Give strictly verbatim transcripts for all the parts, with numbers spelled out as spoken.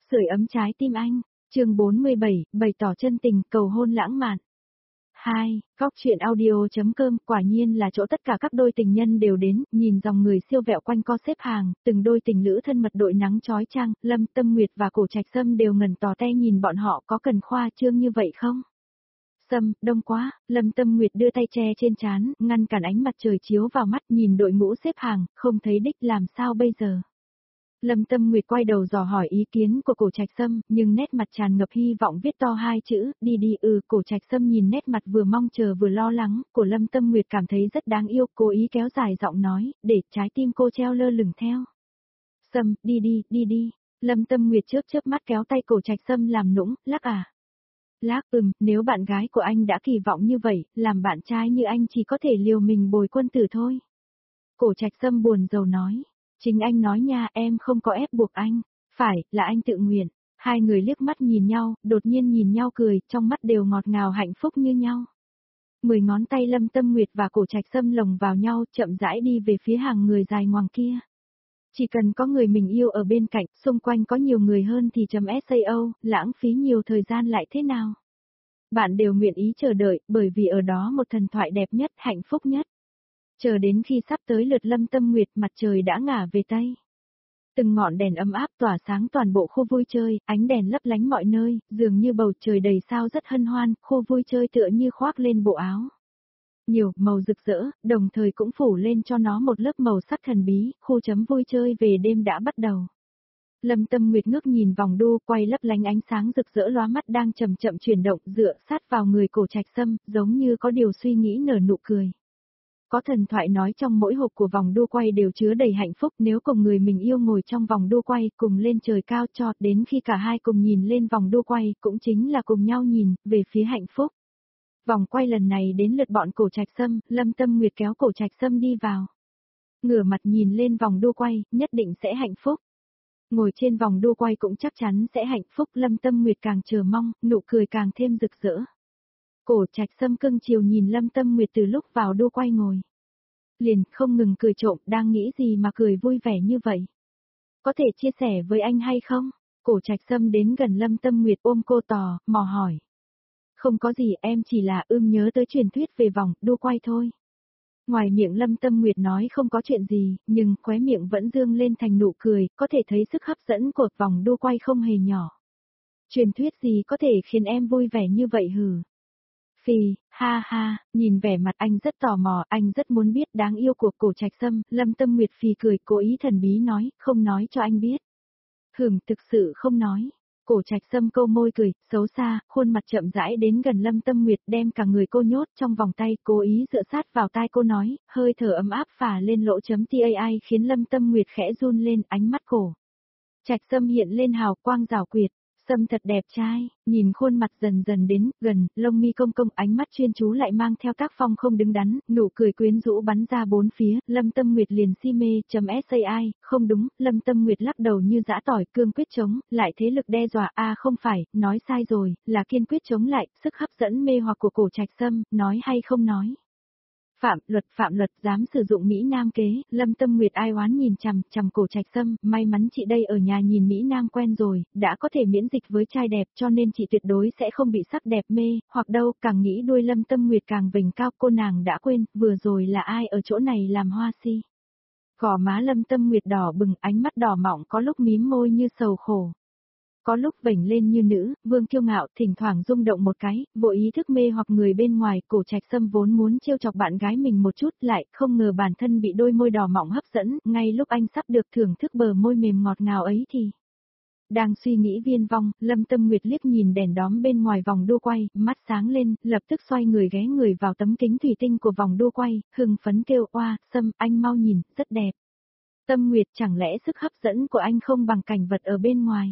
Sưởi ấm trái tim anh, chương bốn mươi bảy, bày tỏ chân tình, cầu hôn lãng mạn. hai. Góc truyện audio.com quả nhiên là chỗ tất cả các đôi tình nhân đều đến, nhìn dòng người siêu vẹo quanh co xếp hàng, từng đôi tình lữ thân mật đội nắng chói chang, Lâm Tâm Nguyệt và Cổ Trạch Sâm đều ngẩn tò te nhìn bọn họ, có cần khoa trương như vậy không? Sâm, đông quá, Lâm Tâm Nguyệt đưa tay che trên trán, ngăn cản ánh mặt trời chiếu vào mắt, nhìn đội ngũ xếp hàng, không thấy đích làm sao bây giờ? Lâm Tâm Nguyệt quay đầu dò hỏi ý kiến của Cổ Trạch Sâm, nhưng nét mặt tràn ngập hy vọng viết to hai chữ, đi đi. Ừ, Cổ Trạch Sâm nhìn nét mặt vừa mong chờ vừa lo lắng của Lâm Tâm Nguyệt cảm thấy rất đáng yêu, cố ý kéo dài giọng nói, để trái tim cô treo lơ lửng theo. Sâm, đi đi, đi đi. Lâm Tâm Nguyệt chớp chớp mắt kéo tay Cổ Trạch Sâm làm nũng, lắc à. Lắc ừm, nếu bạn gái của anh đã kỳ vọng như vậy, làm bạn trai như anh chỉ có thể liều mình bồi quân tử thôi. Cổ Trạch Sâm buồn rầu nói. Chính anh nói nha, em không có ép buộc anh. Phải, là anh tự nguyện. Hai người liếc mắt nhìn nhau, đột nhiên nhìn nhau cười, trong mắt đều ngọt ngào hạnh phúc như nhau. Mười ngón tay Lâm Tâm Nguyệt và Cổ Trạch Sâm lồng vào nhau, chậm rãi đi về phía hàng người dài ngoằng kia. Chỉ cần có người mình yêu ở bên cạnh, xung quanh có nhiều người hơn thì chấm sao, lãng phí nhiều thời gian lại thế nào? Bạn đều nguyện ý chờ đợi, bởi vì ở đó một thần thoại đẹp nhất, hạnh phúc nhất. Chờ đến khi sắp tới lượt Lâm Tâm Nguyệt, mặt trời đã ngả về Tây. Từng ngọn đèn ấm áp tỏa sáng toàn bộ khu vui chơi, ánh đèn lấp lánh mọi nơi, dường như bầu trời đầy sao rất hân hoan, khu vui chơi tựa như khoác lên bộ áo. Nhiều, màu rực rỡ, đồng thời cũng phủ lên cho nó một lớp màu sắc thần bí, khu chấm vui chơi về đêm đã bắt đầu. Lâm Tâm Nguyệt ngước nhìn vòng đu quay lấp lánh ánh sáng rực rỡ lóa mắt đang chậm chậm chuyển động dựa sát vào người Cổ Trạch Sâm, giống như có điều suy nghĩ nở nụ cười. Có thần thoại nói trong mỗi hộp của vòng đua quay đều chứa đầy hạnh phúc nếu cùng người mình yêu ngồi trong vòng đua quay cùng lên trời cao cho đến khi cả hai cùng nhìn lên vòng đua quay cũng chính là cùng nhau nhìn về phía hạnh phúc. Vòng quay lần này đến lượt bọn Cổ Trạch Sâm, Lâm Tâm Nguyệt kéo Cổ Trạch Sâm đi vào. Ngửa mặt nhìn lên vòng đua quay, nhất định sẽ hạnh phúc. Ngồi trên vòng đua quay cũng chắc chắn sẽ hạnh phúc, Lâm Tâm Nguyệt càng chờ mong, nụ cười càng thêm rực rỡ. Cổ Trạch Sâm cưng chiều nhìn Lâm Tâm Nguyệt từ lúc vào đua quay ngồi. Liền không ngừng cười trộm, đang nghĩ gì mà cười vui vẻ như vậy. Có thể chia sẻ với anh hay không? Cổ Trạch Sâm đến gần Lâm Tâm Nguyệt ôm cô tò, mò hỏi. Không có gì, em chỉ là ưm nhớ tới truyền thuyết về vòng đua quay thôi. Ngoài miệng Lâm Tâm Nguyệt nói không có chuyện gì, nhưng khóe miệng vẫn dương lên thành nụ cười, có thể thấy sức hấp dẫn của vòng đua quay không hề nhỏ. Truyền thuyết gì có thể khiến em vui vẻ như vậy hử? Phì, ha ha, nhìn vẻ mặt anh rất tò mò, anh rất muốn biết đáng yêu của Cổ Trạch Sâm, Lâm Tâm Nguyệt phì cười cố ý thần bí nói, không nói cho anh biết. Hửm, thực sự không nói. Cổ Trạch Sâm câu môi cười, xấu xa, khuôn mặt chậm rãi đến gần Lâm Tâm Nguyệt đem cả người cô nhốt trong vòng tay, cố ý dựa sát vào tai cô nói, hơi thở ấm áp phả lên lỗ chấm tai khiến Lâm Tâm Nguyệt khẽ run lên, ánh mắt Cổ Trạch Sâm hiện lên hào quang rảo quyệt. Sâm thật đẹp trai, nhìn khuôn mặt dần dần đến, gần, lông mi cong cong ánh mắt chuyên chú lại mang theo tác phong không đứng đắn, nụ cười quyến rũ bắn ra bốn phía, Lâm Tâm Nguyệt liền si mê, chấm sai, không đúng, Lâm Tâm Nguyệt lắc đầu như giã tỏi, cương quyết chống, lại thế lực đe dọa, a à, không phải, nói sai rồi, là kiên quyết chống lại, sức hấp dẫn mê hoặc của Cổ Trạch Sâm, nói hay không nói. Phạm luật, phạm luật, dám sử dụng Mỹ Nam kế, Lâm Tâm Nguyệt ai oán nhìn chằm, chằm Cổ Trạch Sâm, may mắn chị đây ở nhà nhìn Mỹ Nam quen rồi, đã có thể miễn dịch với trai đẹp cho nên chị tuyệt đối sẽ không bị sắc đẹp mê, hoặc đâu, càng nghĩ đuôi Lâm Tâm Nguyệt càng vểnh cao, cô nàng đã quên, vừa rồi là ai ở chỗ này làm hoa si. Gò má Lâm Tâm Nguyệt đỏ bừng, ánh mắt đỏ mọng có lúc mím môi như sầu khổ. Có lúc vểnh lên như nữ, vương kiêu ngạo, thỉnh thoảng rung động một cái, vội ý thức mê hoặc người bên ngoài, Cổ Trạch Sâm vốn muốn trêu chọc bạn gái mình một chút, lại không ngờ bản thân bị đôi môi đỏ mọng hấp dẫn, ngay lúc anh sắp được thưởng thức bờ môi mềm ngọt ngào ấy thì. Đang suy nghĩ viên vong, Lâm Tâm Nguyệt liếc nhìn đèn đóm bên ngoài vòng đua quay, mắt sáng lên, lập tức xoay người ghé người vào tấm kính thủy tinh của vòng đua quay, hưng phấn kêu oa, Sâm, anh mau nhìn, rất đẹp. Tâm Nguyệt, chẳng lẽ sức hấp dẫn của anh không bằng cảnh vật ở bên ngoài?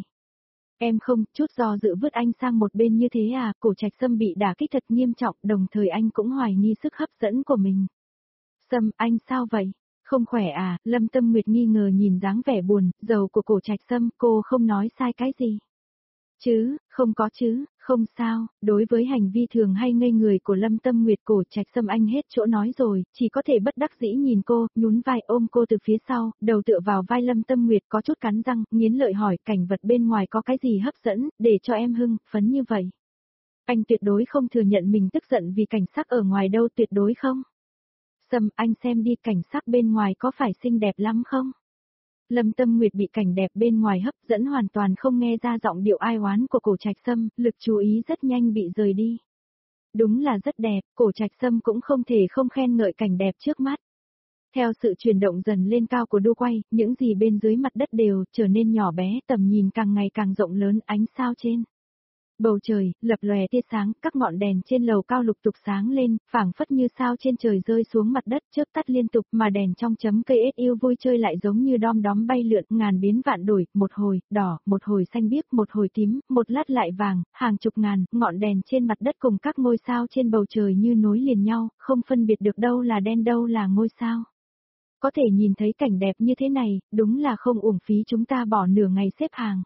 Em không, chút do dự vứt anh sang một bên như thế à, Cổ Trạch Sâm bị đả kích thật nghiêm trọng, đồng thời anh cũng hoài nghi sức hấp dẫn của mình. Sâm, anh sao vậy? Không khỏe à, Lâm Tâm Nguyệt nghi ngờ nhìn dáng vẻ buồn, giàu của Cổ Trạch Sâm, cô không nói sai cái gì. Chứ, không có chứ, không sao, đối với hành vi thường hay ngây người của Lâm Tâm Nguyệt Cổ Trạch Sâm Anh hết chỗ nói rồi, chỉ có thể bất đắc dĩ nhìn cô, nhún vai ôm cô từ phía sau, đầu tựa vào vai Lâm Tâm Nguyệt có chút cắn răng, nghiến lợi hỏi cảnh vật bên ngoài có cái gì hấp dẫn, để cho em hưng, phấn như vậy. Anh tuyệt đối không thừa nhận mình tức giận vì cảnh sắc ở ngoài đâu, tuyệt đối không. Sâm, anh xem đi cảnh sắc bên ngoài có phải xinh đẹp lắm không? Lâm Tâm Nguyệt bị cảnh đẹp bên ngoài hấp dẫn hoàn toàn không nghe ra giọng điệu ai oán của Cổ Trạch Sâm, lực chú ý rất nhanh bị rời đi. Đúng là rất đẹp, Cổ Trạch Sâm cũng không thể không khen ngợi cảnh đẹp trước mắt. Theo sự chuyển động dần lên cao của đu quay, những gì bên dưới mặt đất đều trở nên nhỏ bé, tầm nhìn càng ngày càng rộng lớn, ánh sao trên bầu trời, lập lòe tia sáng, các ngọn đèn trên lầu cao lục tục sáng lên, phảng phất như sao trên trời rơi xuống mặt đất, chớp tắt liên tục, mà đèn trong chấm cây ếch yêu vui chơi lại giống như đom đóm bay lượn, ngàn biến vạn đổi, một hồi đỏ, một hồi xanh biếc, một hồi tím, một lát lại vàng, hàng chục ngàn, ngọn đèn trên mặt đất cùng các ngôi sao trên bầu trời như nối liền nhau, không phân biệt được đâu là đen đâu là ngôi sao. Có thể nhìn thấy cảnh đẹp như thế này, đúng là không uổng phí chúng ta bỏ nửa ngày xếp hàng.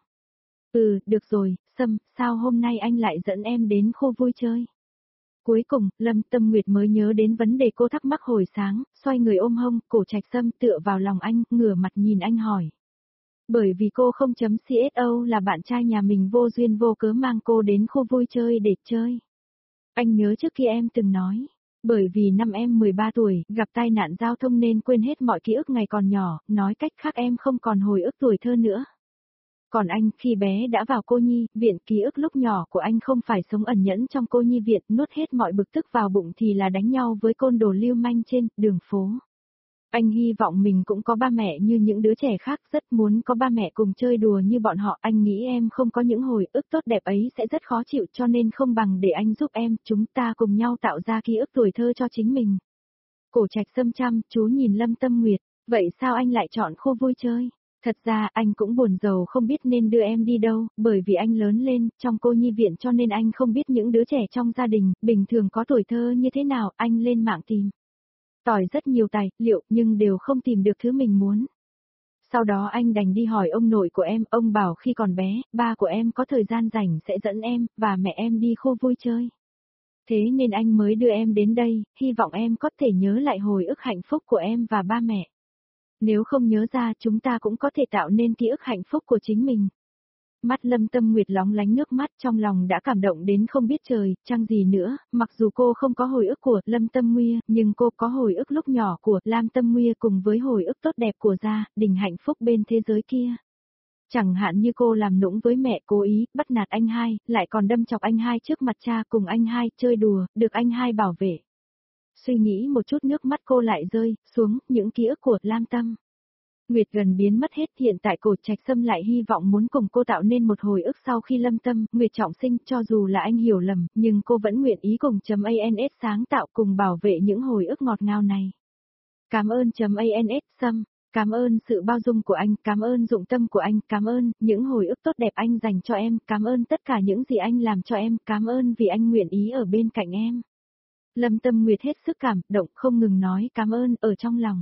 Ừ, được rồi, Sâm, sao hôm nay anh lại dẫn em đến khu vui chơi? Cuối cùng, Lâm Tâm Nguyệt mới nhớ đến vấn đề cô thắc mắc hồi sáng, xoay người ôm hông, Cổ Trạch Sâm tựa vào lòng anh, ngửa mặt nhìn anh hỏi. Bởi vì cô không chấm xê ét o là bạn trai nhà mình vô duyên vô cớ mang cô đến khu vui chơi để chơi. Anh nhớ trước khi em từng nói, bởi vì năm em mười ba tuổi, gặp tai nạn giao thông nên quên hết mọi ký ức ngày còn nhỏ, nói cách khác em không còn hồi ức tuổi thơ nữa. Còn anh, khi bé đã vào cô nhi viện, ký ức lúc nhỏ của anh không phải sống ẩn nhẫn trong cô nhi viện, nuốt hết mọi bực tức vào bụng thì là đánh nhau với côn đồ lưu manh trên đường phố. Anh hy vọng mình cũng có ba mẹ như những đứa trẻ khác, rất muốn có ba mẹ cùng chơi đùa như bọn họ. Anh nghĩ em không có những hồi ức tốt đẹp ấy sẽ rất khó chịu, cho nên không bằng để anh giúp em, chúng ta cùng nhau tạo ra ký ức tuổi thơ cho chính mình. Cổ Trạch Sâm chăm chú nhìn Lâm Tâm Nguyệt, vậy sao anh lại chọn khu vui chơi? Thật ra anh cũng buồn rầu không biết nên đưa em đi đâu, bởi vì anh lớn lên trong cô nhi viện cho nên anh không biết những đứa trẻ trong gia đình bình thường có tuổi thơ như thế nào. Anh lên mạng tìm tỏi rất nhiều tài liệu nhưng đều không tìm được thứ mình muốn. Sau đó anh đành đi hỏi ông nội của em, ông bảo khi còn bé, ba của em có thời gian rảnh sẽ dẫn em và mẹ em đi khu vui chơi. Thế nên anh mới đưa em đến đây, hy vọng em có thể nhớ lại hồi ức hạnh phúc của em và ba mẹ. Nếu không nhớ ra chúng ta cũng có thể tạo nên ký ức hạnh phúc của chính mình. Mắt Lâm Tâm Nguyệt lóng lánh nước mắt, trong lòng đã cảm động đến không biết trời, chăng gì nữa, mặc dù cô không có hồi ức của Lâm Tâm Nguya, nhưng cô có hồi ức lúc nhỏ của Lam Tâm Nguya cùng với hồi ức tốt đẹp của gia đình hạnh phúc bên thế giới kia. Chẳng hạn như cô làm nũng với mẹ, cố ý bắt nạt anh hai, lại còn đâm chọc anh hai trước mặt cha, cùng anh hai chơi đùa, được anh hai bảo vệ. Suy nghĩ một chút nước mắt cô lại rơi xuống, những ký ức của Lam Tâm Nguyệt gần biến mất hết. Hiện tại Cổ Trạch Sâm lại hy vọng muốn cùng cô tạo nên một hồi ức sau khi Lâm Tâm Nguyệt trọng sinh, cho dù là anh hiểu lầm, nhưng cô vẫn nguyện ý cùng .ans sáng tạo cùng bảo vệ những hồi ức ngọt ngào này. Cảm ơn .ans Sâm, cảm ơn sự bao dung của anh, cảm ơn dụng tâm của anh, cảm ơn những hồi ức tốt đẹp anh dành cho em, cảm ơn tất cả những gì anh làm cho em, cảm ơn vì anh nguyện ý ở bên cạnh em. Lâm Tâm Nguyệt hết sức cảm động, không ngừng nói cảm ơn ở trong lòng.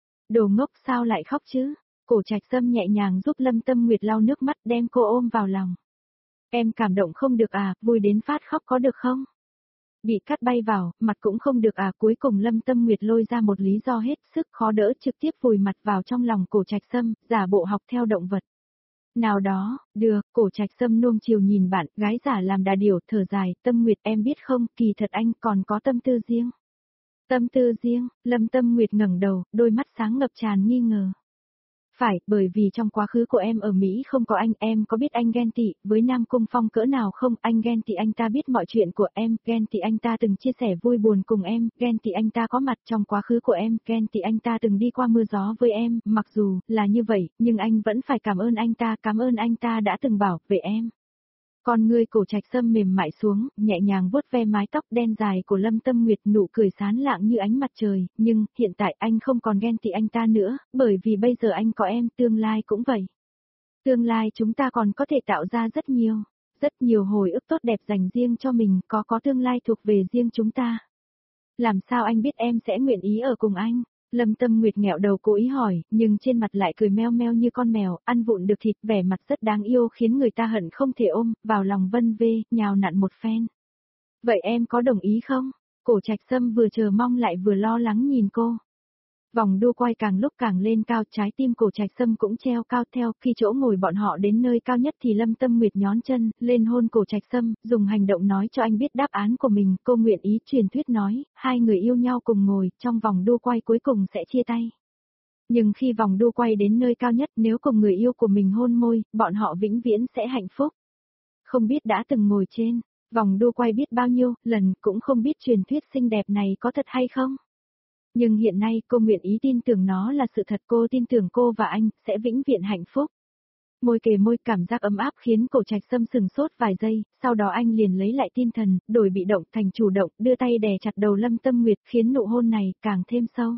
Đồ ngốc, sao lại khóc chứ? Cổ Trạch Sâm nhẹ nhàng giúp Lâm Tâm Nguyệt lau nước mắt, đem cô ôm vào lòng. Em cảm động không được à, vui đến phát khóc có được không? Bị cắt bay vào, mặt cũng không được à. Cuối cùng Lâm Tâm Nguyệt lôi ra một lý do hết sức khó đỡ, trực tiếp vùi mặt vào trong lòng Cổ Trạch Sâm, giả bộ học theo động vật. Nào đó, được, Cổ Trạch Sâm nuông chiều nhìn bạn, gái giả làm đà điểu, thở dài, Tâm Nguyệt em biết không, kỳ thật anh còn có tâm tư riêng. Tâm tư riêng, Lâm Tâm Nguyệt ngẩng đầu, đôi mắt sáng ngập tràn nghi ngờ. Phải, bởi vì trong quá khứ của em ở Mỹ không có anh, em có biết anh ghen tị với Nam Cung Phong cỡ nào không? Anh ghen tị anh ta biết mọi chuyện của em, ghen tị anh ta từng chia sẻ vui buồn cùng em, ghen tị anh ta có mặt trong quá khứ của em, ghen tị anh ta từng đi qua mưa gió với em, mặc dù là như vậy, nhưng anh vẫn phải cảm ơn anh ta, cảm ơn anh ta đã từng bảo vệ em. Con ngươi Cổ Trạch Sâm mềm mại xuống, nhẹ nhàng vuốt ve mái tóc đen dài của Lâm Tâm Nguyệt, nụ cười sáng lạng như ánh mặt trời, nhưng hiện tại anh không còn ghen tị anh ta nữa, bởi vì bây giờ anh có em, tương lai cũng vậy. Tương lai chúng ta còn có thể tạo ra rất nhiều, rất nhiều hồi ức tốt đẹp dành riêng cho mình, có có tương lai thuộc về riêng chúng ta. Làm sao anh biết em sẽ nguyện ý ở cùng anh? Lâm Tâm Nguyệt nghẹo đầu cố ý hỏi, nhưng trên mặt lại cười meo meo như con mèo, ăn vụn được thịt, vẻ mặt rất đáng yêu khiến người ta hận không thể ôm, vào lòng vân vê, nhào nặn một phen. Vậy em có đồng ý không? Cổ Trạch Sâm vừa chờ mong lại vừa lo lắng nhìn cô. Vòng đua quay càng lúc càng lên cao, trái tim Cổ Trạch Sâm cũng treo cao theo, khi chỗ ngồi bọn họ đến nơi cao nhất thì Lâm Tâm Nguyệt nhón chân, lên hôn Cổ Trạch Sâm, dùng hành động nói cho anh biết đáp án của mình, cô nguyện ý. Truyền thuyết nói, hai người yêu nhau cùng ngồi, trong vòng đua quay cuối cùng sẽ chia tay. Nhưng khi vòng đua quay đến nơi cao nhất, nếu cùng người yêu của mình hôn môi, bọn họ vĩnh viễn sẽ hạnh phúc. Không biết đã từng ngồi trên vòng đua quay biết bao nhiêu lần, cũng không biết truyền thuyết xinh đẹp này có thật hay không. Nhưng hiện nay cô nguyện ý tin tưởng nó là sự thật, cô tin tưởng cô và anh sẽ vĩnh viễn hạnh phúc. Môi kề môi, cảm giác ấm áp khiến Cổ Trạch Sâm sừng sốt vài giây, sau đó anh liền lấy lại tinh thần, đổi bị động thành chủ động, đưa tay đè chặt đầu Lâm Tâm Nguyệt khiến nụ hôn này càng thêm sâu.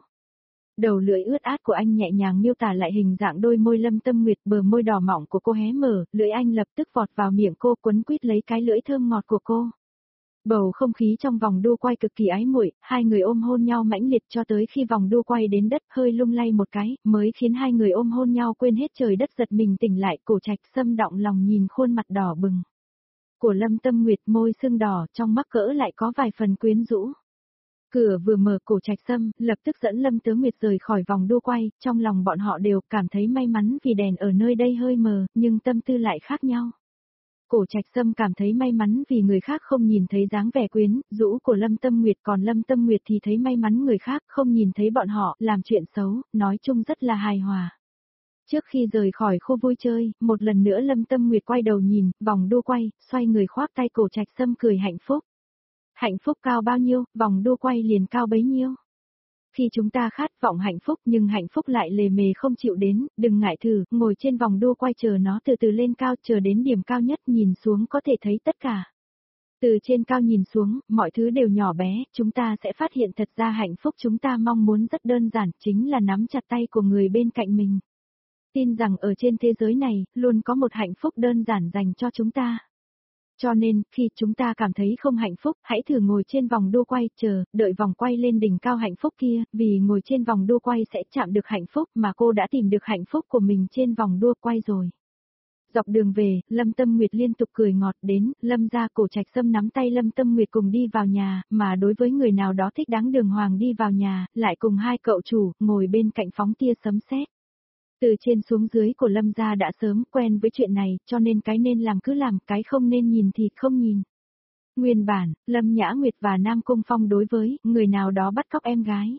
Đầu lưỡi ướt át của anh nhẹ nhàng miêu tả lại hình dạng đôi môi Lâm Tâm Nguyệt, bờ môi đỏ mọng của cô hé mở, lưỡi anh lập tức vọt vào miệng cô, quấn quýt lấy cái lưỡi thơm ngọt của cô. Bầu không khí trong vòng đua quay cực kỳ ái muội, hai người ôm hôn nhau mãnh liệt cho tới khi vòng đua quay đến đất hơi lung lay một cái, mới khiến hai người ôm hôn nhau quên hết trời đất, giật mình tỉnh lại. Cổ Trạch Sâm động lòng nhìn khuôn mặt đỏ bừng của Lâm Tâm Nguyệt, môi sưng đỏ, trong mắc cỡ lại có vài phần quyến rũ. Cửa vừa mở, Cổ Trạch Sâm lập tức dẫn Lâm Tứ Nguyệt rời khỏi vòng đua quay, trong lòng bọn họ đều cảm thấy may mắn vì đèn ở nơi đây hơi mờ, nhưng tâm tư lại khác nhau. Cổ Trạch Sâm cảm thấy may mắn vì người khác không nhìn thấy dáng vẻ quyến rũ của Lâm Tâm Nguyệt, còn Lâm Tâm Nguyệt thì thấy may mắn người khác không nhìn thấy bọn họ làm chuyện xấu, nói chung rất là hài hòa. Trước khi rời khỏi khu vui chơi, một lần nữa Lâm Tâm Nguyệt quay đầu nhìn vòng đua quay, xoay người khoác tay Cổ Trạch Sâm cười hạnh phúc. Hạnh phúc cao bao nhiêu, vòng đua quay liền cao bấy nhiêu. Khi chúng ta khát vọng hạnh phúc nhưng hạnh phúc lại lề mề không chịu đến, đừng ngại thử, ngồi trên vòng đua quay chờ nó từ từ lên cao, chờ đến điểm cao nhất nhìn xuống có thể thấy tất cả. Từ trên cao nhìn xuống, mọi thứ đều nhỏ bé, chúng ta sẽ phát hiện thật ra hạnh phúc chúng ta mong muốn rất đơn giản, chính là nắm chặt tay của người bên cạnh mình. Tin rằng ở trên thế giới này, luôn có một hạnh phúc đơn giản dành cho chúng ta. Cho nên, khi chúng ta cảm thấy không hạnh phúc, hãy thử ngồi trên vòng đua quay, chờ, đợi vòng quay lên đỉnh cao hạnh phúc kia, vì ngồi trên vòng đua quay sẽ chạm được hạnh phúc mà cô đã tìm được hạnh phúc của mình trên vòng đua quay rồi. Dọc đường về, Lâm Tâm Nguyệt liên tục cười ngọt đến, Lâm gia. Cổ Trạch Sâm nắm tay Lâm Tâm Nguyệt cùng đi vào nhà, mà đối với người nào đó thích đáng đường hoàng đi vào nhà, lại cùng hai cậu chủ, ngồi bên cạnh phóng tia sấm sét. Từ trên xuống dưới của Lâm gia đã sớm quen với chuyện này, cho nên cái nên làm cứ làm, cái không nên nhìn thì không nhìn. Nguyên bản, Lâm Nhã Nguyệt và Nam Cung Phong đối với người nào đó bắt cóc em gái.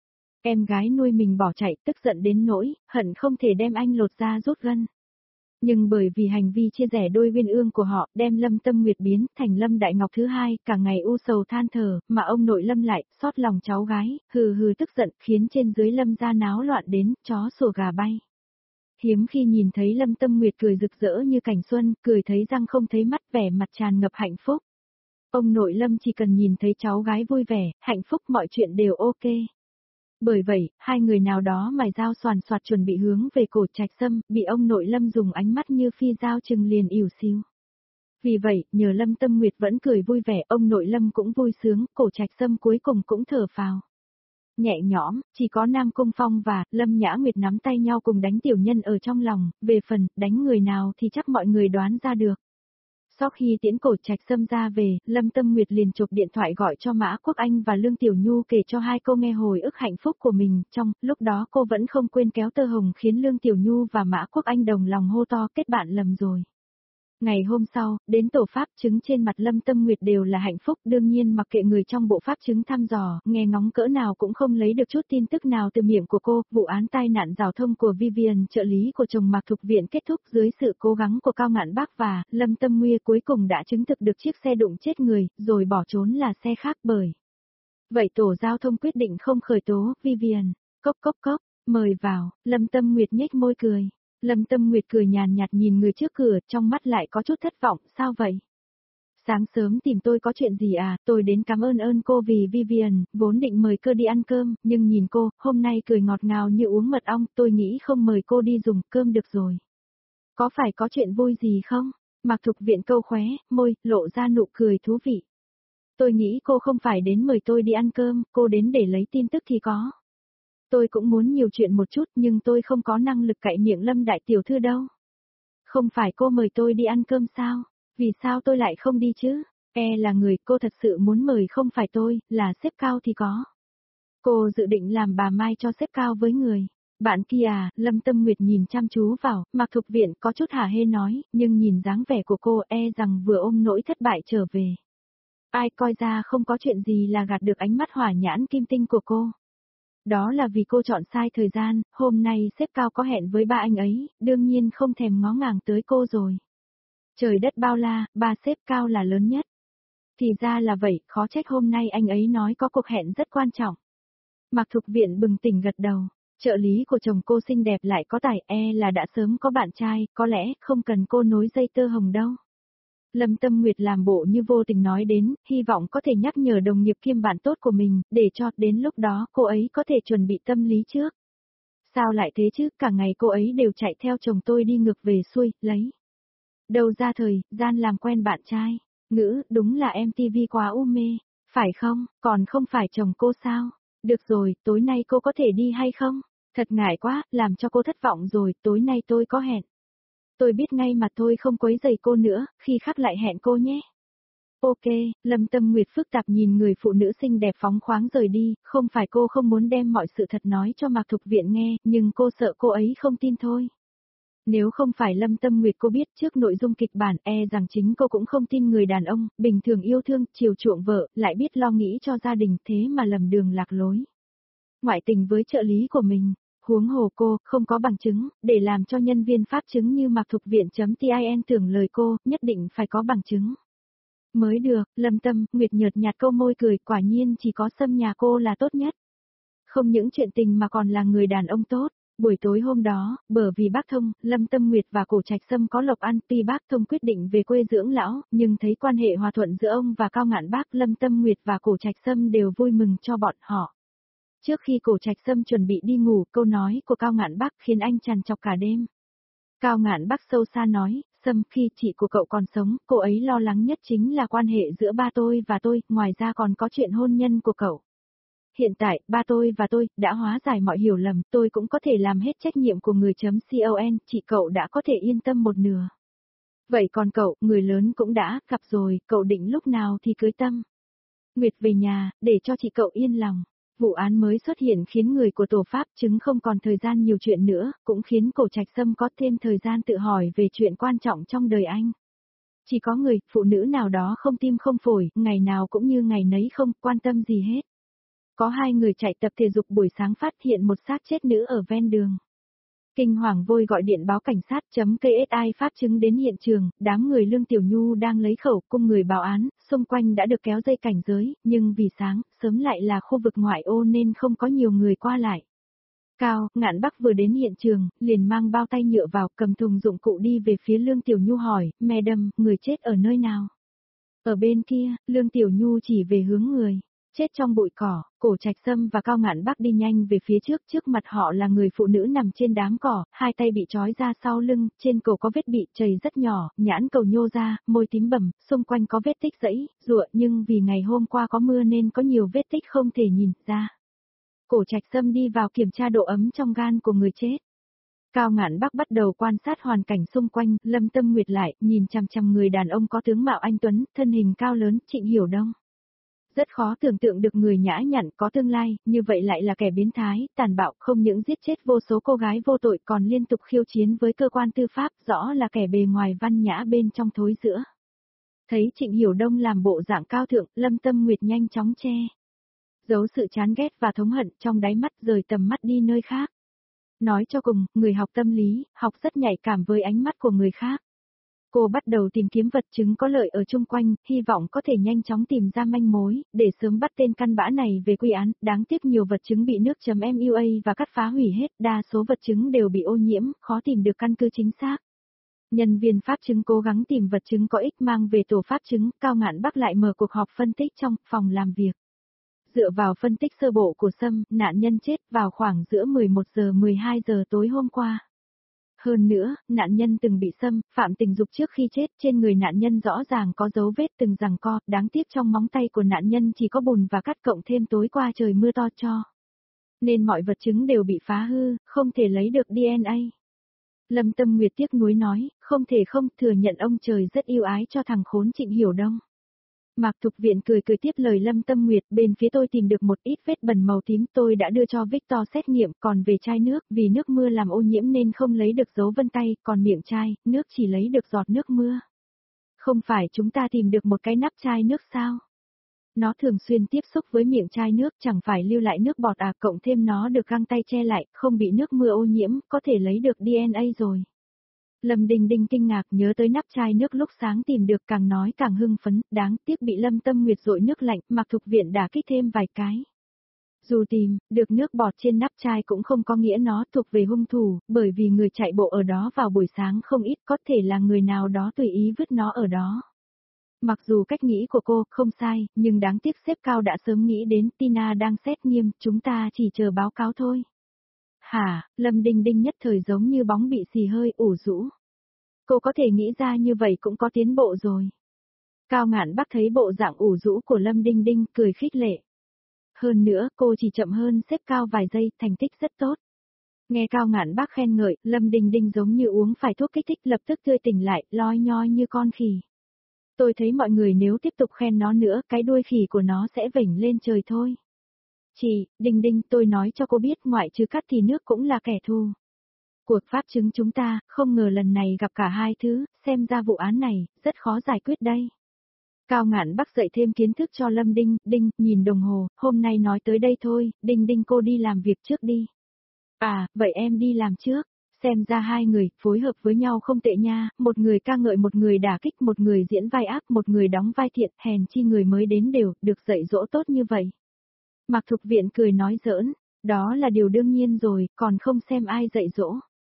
Em gái nuôi mình bỏ chạy, tức giận đến nỗi, hận không thể đem anh lột ra rút gân. Nhưng bởi vì hành vi chia rẽ đôi uyên ương của họ, đem Lâm Tâm Nguyệt biến thành Lâm Đại Ngọc thứ hai, cả ngày u sầu than thở, mà ông nội Lâm lại, xót lòng cháu gái, hừ hừ tức giận, khiến trên dưới Lâm gia náo loạn đến, chó sủa gà bay. Hiếm khi nhìn thấy Lâm Tâm Nguyệt cười rực rỡ như cảnh xuân, cười thấy răng không thấy mắt, vẻ mặt tràn ngập hạnh phúc. Ông nội Lâm chỉ cần nhìn thấy cháu gái vui vẻ, hạnh phúc, mọi chuyện đều ok. Bởi vậy, hai người nào đó mài dao xoàn xoạt chuẩn bị hướng về Cổ Trạch Sâm, bị ông nội Lâm dùng ánh mắt như phi dao chừng liền ỉu xìu. Vì vậy, nhờ Lâm Tâm Nguyệt vẫn cười vui vẻ, ông nội Lâm cũng vui sướng, Cổ Trạch Sâm cuối cùng cũng thở phào nhẹ nhõm, chỉ có Nam Cung Phong và Lâm Nhã Nguyệt nắm tay nhau cùng đánh tiểu nhân ở trong lòng, về phần đánh người nào thì chắc mọi người đoán ra được. Sau khi tiễn Cổ Trạch Sâm ra về, Lâm Tâm Nguyệt liền chụp điện thoại gọi cho Mã Quốc Anh và Lương Tiểu Nhu kể cho hai cô nghe hồi ức hạnh phúc của mình, trong lúc đó cô vẫn không quên kéo tơ hồng khiến Lương Tiểu Nhu và Mã Quốc Anh đồng lòng hô to kết bạn lầm rồi. Ngày hôm sau, đến tổ pháp chứng trên mặt Lâm Tâm Nguyệt đều là hạnh phúc, đương nhiên mặc kệ người trong bộ pháp chứng thăm dò, nghe ngóng cỡ nào cũng không lấy được chút tin tức nào từ miệng của cô. Vụ án tai nạn giao thông của Vivian, trợ lý của chồng Mạc Thục Viện kết thúc dưới sự cố gắng của Cao Ngạn Bác và Lâm Tâm Nguy cuối cùng đã chứng thực được chiếc xe đụng chết người, rồi bỏ trốn là xe khác bởi. Vậy tổ giao thông quyết định không khởi tố Vivian. Cốc cốc cốc, mời vào, Lâm Tâm Nguyệt nhếch môi cười. Lâm Tâm Nguyệt cười nhàn nhạt nhìn người trước cửa, trong mắt lại có chút thất vọng, sao vậy? Sáng sớm tìm tôi có chuyện gì à, tôi đến cảm ơn ơn cô vì Vivian, vốn định mời cô đi ăn cơm, nhưng nhìn cô, hôm nay cười ngọt ngào như uống mật ong, tôi nghĩ không mời cô đi dùng cơm được rồi. Có phải có chuyện vui gì không? Mạc Thục Viện câu khóe, môi, lộ ra nụ cười thú vị. Tôi nghĩ cô không phải đến mời tôi đi ăn cơm, cô đến để lấy tin tức thì có. Tôi cũng muốn nhiều chuyện một chút nhưng tôi không có năng lực cạy miệng Lâm đại tiểu thư đâu. Không phải cô mời tôi đi ăn cơm sao? Vì sao tôi lại không đi chứ? E là người cô thật sự muốn mời không phải tôi, là sếp Cao thì có. Cô dự định làm bà Mai cho sếp Cao với người. Bạn kia à, Lâm Tâm Nguyệt nhìn chăm chú vào, Mạc Thục Viện có chút hả hê nói, nhưng nhìn dáng vẻ của cô e rằng vừa ôm nỗi thất bại trở về. Ai coi ra không có chuyện gì là gạt được ánh mắt hỏa nhãn kim tinh của cô. Đó là vì cô chọn sai thời gian, hôm nay sếp Cao có hẹn với ba anh ấy, đương nhiên không thèm ngó ngàng tới cô rồi. Trời đất bao la, ba sếp Cao là lớn nhất. Thì ra là vậy, khó trách hôm nay anh ấy nói có cuộc hẹn rất quan trọng. Mạc Thục Viện bừng tỉnh gật đầu, trợ lý của chồng cô xinh đẹp lại có tài e là đã sớm có bạn trai, có lẽ không cần cô nối dây tơ hồng đâu. Lâm Tâm Nguyệt làm bộ như vô tình nói đến, hy vọng có thể nhắc nhở đồng nghiệp kiêm bạn tốt của mình, để cho đến lúc đó cô ấy có thể chuẩn bị tâm lý trước. Sao lại thế chứ, cả ngày cô ấy đều chạy theo chồng tôi đi ngược về xuôi, lấy. Đâu ra thời, gian làm quen bạn trai. Ngữ, đúng là em ti vi quá u mê, phải không, còn không phải chồng cô sao? Được rồi, tối nay cô có thể đi hay không? Thật ngại quá, làm cho cô thất vọng rồi, tối nay tôi có hẹn. Tôi biết ngay mà tôi không quấy rầy cô nữa, khi khác lại hẹn cô nhé. Ok, Lâm Tâm Nguyệt phức tạp nhìn người phụ nữ xinh đẹp phóng khoáng rời đi, không phải cô không muốn đem mọi sự thật nói cho Mạc Thục Viện nghe, nhưng cô sợ cô ấy không tin thôi. Nếu không phải Lâm Tâm Nguyệt cô biết trước nội dung kịch bản e rằng chính cô cũng không tin người đàn ông, bình thường yêu thương, chiều chuộng vợ, lại biết lo nghĩ cho gia đình thế mà lầm đường lạc lối. Ngoại tình với trợ lý của mình, huống hồ cô, không có bằng chứng, để làm cho nhân viên pháp chứng như Mạc Thục Viện.tin tưởng lời cô, nhất định phải có bằng chứng. Mới được, Lâm Tâm, Nguyệt nhợt nhạt câu môi cười, quả nhiên chỉ có Sâm nhà cô là tốt nhất. Không những chuyện tình mà còn là người đàn ông tốt. Buổi tối hôm đó, bởi vì bác Thông, Lâm Tâm Nguyệt và Cổ Trạch Sâm có lộc ăn, tuy bác Thông quyết định về quê dưỡng lão, nhưng thấy quan hệ hòa thuận giữa ông và Cao Ngạn Bác, Lâm Tâm Nguyệt và Cổ Trạch Sâm đều vui mừng cho bọn họ. Trước khi Cổ Trạch Sâm chuẩn bị đi ngủ, câu nói của Cao Ngạn Bác khiến anh trằn trọc cả đêm. Cao Ngạn Bác sâu xa nói, Sâm, khi chị của cậu còn sống, cô ấy lo lắng nhất chính là quan hệ giữa ba tôi và tôi, ngoài ra còn có chuyện hôn nhân của cậu. Hiện tại, ba tôi và tôi, đã hóa giải mọi hiểu lầm, tôi cũng có thể làm hết trách nhiệm của người chấm con, chị cậu đã có thể yên tâm một nửa. Vậy còn cậu, người lớn cũng đã, gặp rồi, cậu định lúc nào thì cưới Tâm. Nguyệt về nhà, để cho chị cậu yên lòng. Vụ án mới xuất hiện khiến người của tổ pháp chứng không còn thời gian nhiều chuyện nữa, cũng khiến Cổ Trạch Sâm có thêm thời gian tự hỏi về chuyện quan trọng trong đời anh. Chỉ có người, phụ nữ nào đó không tim không phổi, ngày nào cũng như ngày nấy không quan tâm gì hết. Có hai người chạy tập thể dục buổi sáng phát hiện một xác chết nữ ở ven đường. Kinh hoàng vội gọi điện báo cảnh sát chấm ca ét i pháp chứng đến hiện trường, đám người Lương Tiểu Nhu đang lấy khẩu cung người báo án, xung quanh đã được kéo dây cảnh giới, nhưng vì sáng, sớm lại là khu vực ngoại ô nên không có nhiều người qua lại. Cao, Ngạn Bắc vừa đến hiện trường, liền mang bao tay nhựa vào, cầm thùng dụng cụ đi về phía Lương Tiểu Nhu hỏi, Madam, người chết ở nơi nào? Ở bên kia, Lương Tiểu Nhu chỉ về hướng người. Chết trong bụi cỏ, Cổ Trạch Sâm và Cao Ngạn Bắc đi nhanh về phía trước, trước mặt họ là người phụ nữ nằm trên đám cỏ, hai tay bị trói ra sau lưng, trên cổ có vết bị chảy rất nhỏ, nhãn cầu nhô ra, môi tím bầm, xung quanh có vết tích rẫy, rụa nhưng vì ngày hôm qua có mưa nên có nhiều vết tích không thể nhìn ra. Cổ Trạch Sâm đi vào kiểm tra độ ấm trong gan của người chết. Cao Ngạn Bắc bắt đầu quan sát hoàn cảnh xung quanh, Lâm Tâm Nguyệt lại, nhìn chằm chằm người đàn ông có tướng mạo anh tuấn, thân hình cao lớn, Trịnh Hiểu Đông. Rất khó tưởng tượng được người nhã nhặn có tương lai, như vậy lại là kẻ biến thái, tàn bạo, không những giết chết vô số cô gái vô tội còn liên tục khiêu chiến với cơ quan tư pháp, rõ là kẻ bề ngoài văn nhã bên trong thối rữa. Thấy Trịnh Hiểu Đông làm bộ dạng cao thượng, Lâm Tâm Nguyệt nhanh chóng che giấu sự chán ghét và thống hận trong đáy mắt, rời tầm mắt đi nơi khác. Nói cho cùng, người học tâm lý, học rất nhạy cảm với ánh mắt của người khác. Cô bắt đầu tìm kiếm vật chứng có lợi ở chung quanh, hy vọng có thể nhanh chóng tìm ra manh mối, để sớm bắt tên căn bã này về quy án, đáng tiếc nhiều vật chứng bị nước.mua và cắt phá hủy hết, đa số vật chứng đều bị ô nhiễm, khó tìm được căn cứ chính xác. Nhân viên pháp chứng cố gắng tìm vật chứng có ích mang về tổ pháp chứng, Cao Ngạn Bắc lại mở cuộc họp phân tích trong phòng làm việc. Dựa vào phân tích sơ bộ của Sâm, nạn nhân chết vào khoảng giữa mười một giờ mười hai giờ tối hôm qua. Hơn nữa, nạn nhân từng bị xâm, phạm tình dục trước khi chết, trên người nạn nhân rõ ràng có dấu vết từng giằng co, đáng tiếc trong móng tay của nạn nhân chỉ có bùn và cát cộng thêm tối qua trời mưa to cho. Nên mọi vật chứng đều bị phá hư, không thể lấy được đê en a. Lâm Tâm Nguyệt tiếc nuối nói, không thể không thừa nhận ông trời rất yêu ái cho thằng khốn Trịnh Hiểu Đông. Mạc Thục Viện cười cười tiếp lời Lâm Tâm Nguyệt, bên phía tôi tìm được một ít vết bẩn màu tím, tôi đã đưa cho Victor xét nghiệm, còn về chai nước, vì nước mưa làm ô nhiễm nên không lấy được dấu vân tay, còn miệng chai, nước chỉ lấy được giọt nước mưa. Không phải chúng ta tìm được một cái nắp chai nước sao? Nó thường xuyên tiếp xúc với miệng chai nước, chẳng phải lưu lại nước bọt à, cộng thêm nó được găng tay che lại, không bị nước mưa ô nhiễm, có thể lấy được đê en a rồi. Lâm Đình Đình kinh ngạc nhớ tới nắp chai nước lúc sáng tìm được, càng nói càng hưng phấn, đáng tiếc bị Lâm Tâm Nguyệt dội nước lạnh, Mạc Thục Viện đả kích thêm vài cái. Dù tìm được nước bọt trên nắp chai cũng không có nghĩa nó thuộc về hung thủ, bởi vì người chạy bộ ở đó vào buổi sáng không ít, có thể là người nào đó tùy ý vứt nó ở đó. Mặc dù cách nghĩ của cô không sai, nhưng đáng tiếc sếp cao đã sớm nghĩ đến, Tina đang xét nghiêm, chúng ta chỉ chờ báo cáo thôi. Hả, Lâm Đinh Đinh nhất thời giống như bóng bị xì hơi ủ rũ. Cô có thể nghĩ ra như vậy cũng có tiến bộ rồi. Cao Ngạn Bắc thấy bộ dạng ủ rũ của Lâm Đinh Đinh, cười khích lệ. Hơn nữa, cô chỉ chậm hơn sếp Cao vài giây, thành tích rất tốt. Nghe Cao Ngạn Bắc khen ngợi, Lâm Đinh Đinh giống như uống phải thuốc kích thích, lập tức tươi tỉnh lại, loi nhoi như con khỉ. Tôi thấy mọi người nếu tiếp tục khen nó nữa, cái đuôi khỉ của nó sẽ vểnh lên trời thôi. Chị, Đinh Đinh, tôi nói cho cô biết, ngoại trừ cắt thì nước cũng là kẻ thù. Cuộc pháp chứng chúng ta, không ngờ lần này gặp cả hai thứ, xem ra vụ án này, rất khó giải quyết đây. Cao Ngạn Bắc dạy thêm kiến thức cho Lâm Đinh, Đinh, nhìn đồng hồ, hôm nay nói tới đây thôi, Đinh Đinh cô đi làm việc trước đi. À, vậy em đi làm trước. Xem ra hai người, phối hợp với nhau không tệ nha, một người ca ngợi một người đả kích, một người diễn vai ác, một người đóng vai thiện, hèn chi người mới đến đều, được dạy dỗ tốt như vậy. Mạc Thục Viện cười nói giỡn, đó là điều đương nhiên rồi, còn không xem ai dạy dỗ.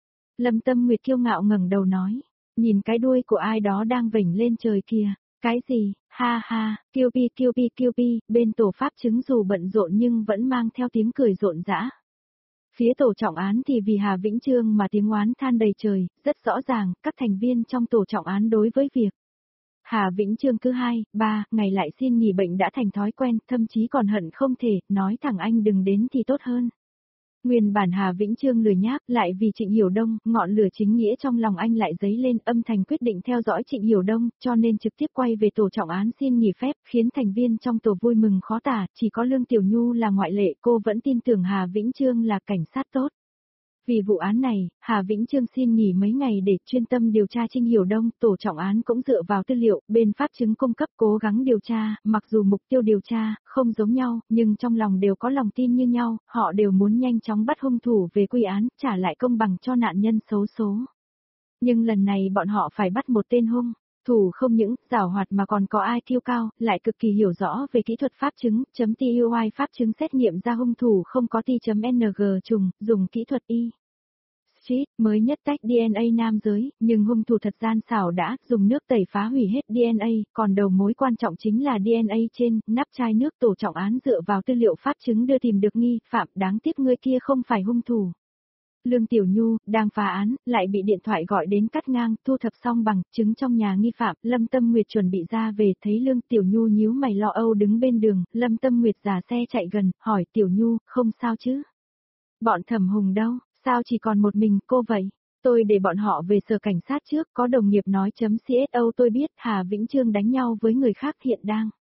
Lâm Tâm Nguyệt kiêu ngạo ngẩng đầu nói, nhìn cái đuôi của ai đó đang vểnh lên trời kìa, cái gì, ha ha, kiêu pi kiêu pi kiêu pi, bên tổ pháp chứng dù bận rộn nhưng vẫn mang theo tiếng cười rộn rã. Phía tổ trọng án thì vì Hà Vĩnh Trương mà tiếng oán than đầy trời, rất rõ ràng, các thành viên trong tổ trọng án đối với việc Hà Vĩnh Trương cứ hai, ba, ngày lại xin nghỉ bệnh đã thành thói quen, thậm chí còn hận không thể, nói thẳng anh đừng đến thì tốt hơn. Nguyên bản Hà Vĩnh Trương lười nhác, lại vì Trịnh Hiểu Đông, ngọn lửa chính nghĩa trong lòng anh lại dấy lên, âm thầm quyết định theo dõi Trịnh Hiểu Đông, cho nên trực tiếp quay về tổ trọng án xin nghỉ phép, khiến thành viên trong tổ vui mừng khó tả, chỉ có Lương Tiểu Nhu là ngoại lệ, cô vẫn tin tưởng Hà Vĩnh Trương là cảnh sát tốt. Vì vụ án này, Hà Vĩnh Trương xin nghỉ mấy ngày để chuyên tâm điều tra Trịnh Hiểu Đông, tổ trọng án cũng dựa vào tư liệu, bên pháp chứng cung cấp cố gắng điều tra, mặc dù mục tiêu điều tra không giống nhau, nhưng trong lòng đều có lòng tin như nhau, họ đều muốn nhanh chóng bắt hung thủ về quy án, trả lại công bằng cho nạn nhân xấu số. Nhưng lần này bọn họ phải bắt một tên hung thủ không những giảo hoạt mà còn có i kiu cao, lại cực kỳ hiểu rõ về kỹ thuật pháp chứng, chấm tê u i pháp chứng xét nghiệm ra hung thủ không có T.ng trùng, dùng kỹ thuật y. Street mới nhất tách đê en a nam giới, nhưng hung thủ thật gian xảo đã dùng nước tẩy phá hủy hết đê en a, còn đầu mối quan trọng chính là đê en a trên nắp chai nước. Tổ trọng án dựa vào tư liệu pháp chứng đưa tìm được nghi phạm, đáng tiếc người kia không phải hung thủ. Lương Tiểu Nhu, đang phá án, lại bị điện thoại gọi đến cắt ngang, thu thập xong bằng chứng trong nhà nghi phạm, Lâm Tâm Nguyệt chuẩn bị ra về, thấy Lương Tiểu Nhu nhíu mày lo âu đứng bên đường, Lâm Tâm Nguyệt giả xe chạy gần, hỏi Tiểu Nhu, không sao chứ? Bọn Thẩm Hùng đâu, sao chỉ còn một mình cô vậy? Tôi để bọn họ về sở cảnh sát trước, có đồng nghiệp nói chấm xô tôi biết Hà Vĩnh Trương đánh nhau với người khác hiện đang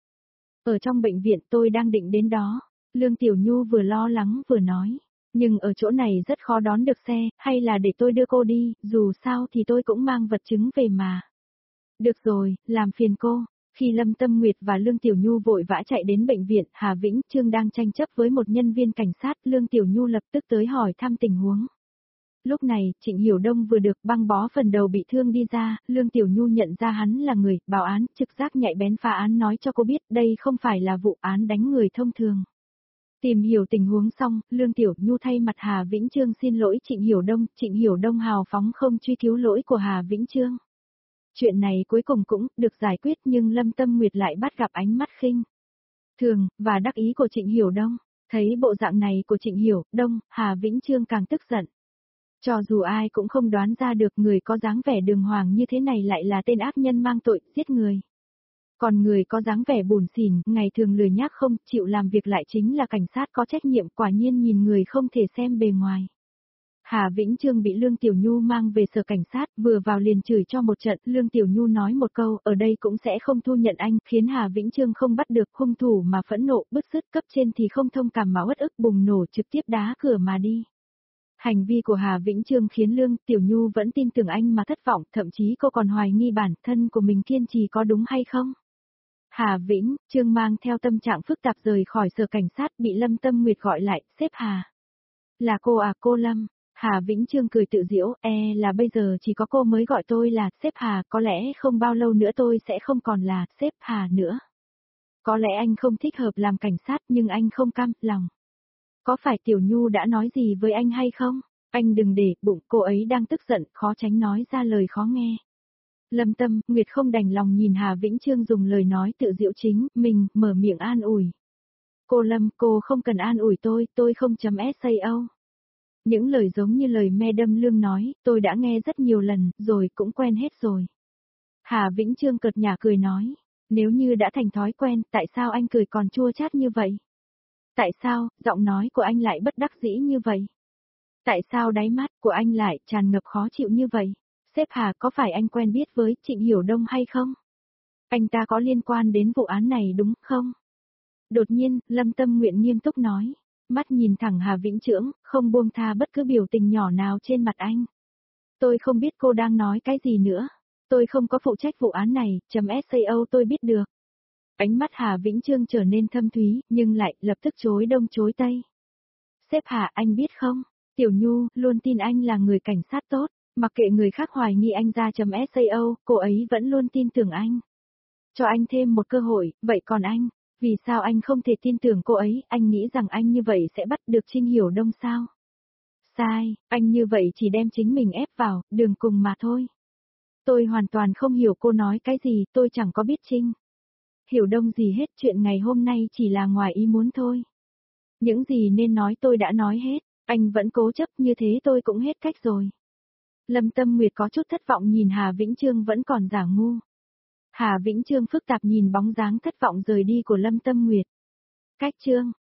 ở trong bệnh viện, tôi đang định đến đó. Lương Tiểu Nhu vừa lo lắng vừa nói. Nhưng ở chỗ này rất khó đón được xe, hay là để tôi đưa cô đi, dù sao thì tôi cũng mang vật chứng về mà. Được rồi, làm phiền cô. Khi Lâm Tâm Nguyệt và Lương Tiểu Nhu vội vã chạy đến bệnh viện, Hà Vĩnh Trương đang tranh chấp với một nhân viên cảnh sát, Lương Tiểu Nhu lập tức tới hỏi thăm tình huống. Lúc này, Trịnh Hiểu Đông vừa được băng bó phần đầu bị thương đi ra, Lương Tiểu Nhu nhận ra hắn là người, báo án, trực giác nhạy bén phá án nói cho cô biết đây không phải là vụ án đánh người thông thường. Tìm hiểu tình huống xong, Lương Tiểu Nhu thay mặt Hà Vĩnh Trương xin lỗi Trịnh Hiểu Đông, Trịnh Hiểu Đông hào phóng không truy cứu lỗi của Hà Vĩnh Trương. Chuyện này cuối cùng cũng được giải quyết nhưng Lâm Tâm Nguyệt lại bắt gặp ánh mắt khinh thường và đắc ý của Trịnh Hiểu Đông. Thấy bộ dạng này của Trịnh Hiểu Đông, Hà Vĩnh Trương càng tức giận. Cho dù ai cũng không đoán ra được người có dáng vẻ đường hoàng như thế này lại là tên ác nhân mang tội giết người. Còn người có dáng vẻ buồn xỉn, ngày thường lười nhác không chịu làm việc lại chính là cảnh sát có trách nhiệm, quả nhiên nhìn người không thể xem bề ngoài. Hà Vĩnh Trương bị Lương Tiểu Nhu mang về sở cảnh sát, vừa vào liền chửi cho một trận, Lương Tiểu Nhu nói một câu, ở đây cũng sẽ không thu nhận anh, khiến Hà Vĩnh Trương không bắt được hung thủ mà phẫn nộ, bứt rứt, cấp trên thì không thông cảm mà uất ức bùng nổ trực tiếp đá cửa mà đi. Hành vi của Hà Vĩnh Trương khiến Lương Tiểu Nhu vẫn tin tưởng anh mà thất vọng, thậm chí cô còn hoài nghi bản thân của mình kiên trì có đúng hay không. Hà Vĩnh Trương mang theo tâm trạng phức tạp rời khỏi sở cảnh sát, bị Lâm Tâm Nguyệt gọi lại, sếp Hà. Là cô à cô Lâm? Hà Vĩnh Trương cười tự giễu, e là bây giờ chỉ có cô mới gọi tôi là sếp Hà, có lẽ không bao lâu nữa tôi sẽ không còn là sếp Hà nữa. Có lẽ anh không thích hợp làm cảnh sát nhưng anh không cam lòng. Có phải Tiểu Nhu đã nói gì với anh hay không? Anh đừng để bụng, cô ấy đang tức giận, khó tránh nói ra lời khó nghe. Lâm Tâm Nguyệt không đành lòng nhìn Hà Vĩnh Trương dùng lời nói tự giễu chính, mình, mở miệng an ủi. Cô Lâm, cô không cần an ủi tôi, tôi không chấm sao. Những lời giống như lời me đâm lương nói, tôi đã nghe rất nhiều lần, rồi cũng quen hết rồi. Hà Vĩnh Trương cợt nhả cười nói, nếu như đã thành thói quen, tại sao anh cười còn chua chát như vậy? Tại sao, giọng nói của anh lại bất đắc dĩ như vậy? Tại sao đáy mắt của anh lại tràn ngập khó chịu như vậy? Sếp Hà, có phải anh quen biết với Trịnh Hiểu Đông hay không? Anh ta có liên quan đến vụ án này đúng không? Đột nhiên, Lâm Tâm Nguyện nghiêm túc nói, mắt nhìn thẳng Hà Vĩnh Trương, không buông tha bất cứ biểu tình nhỏ nào trên mặt anh. Tôi không biết cô đang nói cái gì nữa. Tôi không có phụ trách vụ án này, chấm sao tôi biết được. Ánh mắt Hà Vĩnh Trương trở nên thâm thúy, nhưng lại lập tức chối đông chối tây. Sếp Hà, anh biết không, Tiểu Nhu luôn tin anh là người cảnh sát tốt, mặc kệ người khác hoài nghi anh ra chấm sao, cô ấy vẫn luôn tin tưởng anh. Cho anh thêm một cơ hội, vậy còn anh, vì sao anh không thể tin tưởng cô ấy, anh nghĩ rằng anh như vậy sẽ bắt được Trinh Hiểu Đông sao? Sai, anh như vậy chỉ đem chính mình ép vào, đường cùng mà thôi. Tôi hoàn toàn không hiểu cô nói cái gì, tôi chẳng có biết Trinh Hiểu Đông gì hết, chuyện ngày hôm nay chỉ là ngoài ý muốn thôi. Những gì nên nói tôi đã nói hết, anh vẫn cố chấp như thế tôi cũng hết cách rồi. Lâm Tâm Nguyệt có chút thất vọng nhìn Hà Vĩnh Trương vẫn còn giả ngu. Hà Vĩnh Trương phức tạp nhìn bóng dáng thất vọng rời đi của Lâm Tâm Nguyệt. Cách chương